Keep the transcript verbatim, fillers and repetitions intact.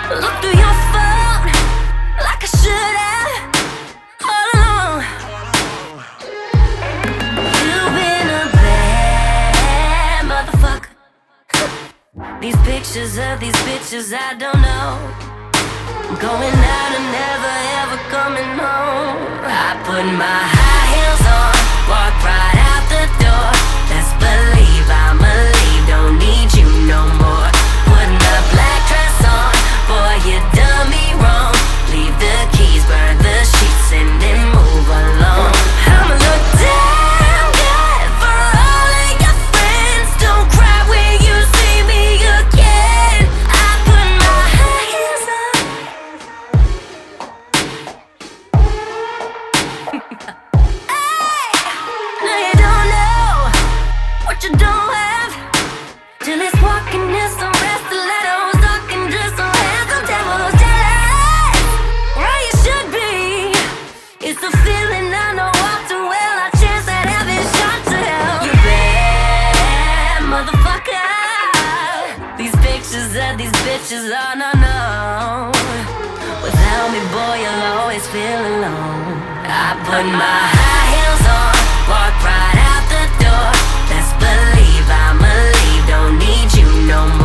Look through your phone like I should have all along. You've been a bad motherfucker. These pictures of these bitches I don't know, going out and never ever coming home. I put my high heels on, walk right out the door. Best believe I'ma leave, don't need you no more. Putting a black dress on, boy you done me wrong. Leave the keys, burn the sheets and then move along. I'ma look damn good for all of your friends. Don't cry when you see me again. I put my high heels on. Hey, now you don't know what you don't have till it's walking in some rest stilettos, talking just some handsome devils jealous. Where you should be, it's a feeling I know all too well. I chance that having shot to hell. You bad motherfucker. These pictures of these bitches, oh no no. Without me, boy, you'll always feel alone. I put my high heels on, walk right out the door. Best believe I'ma leave, don't need you no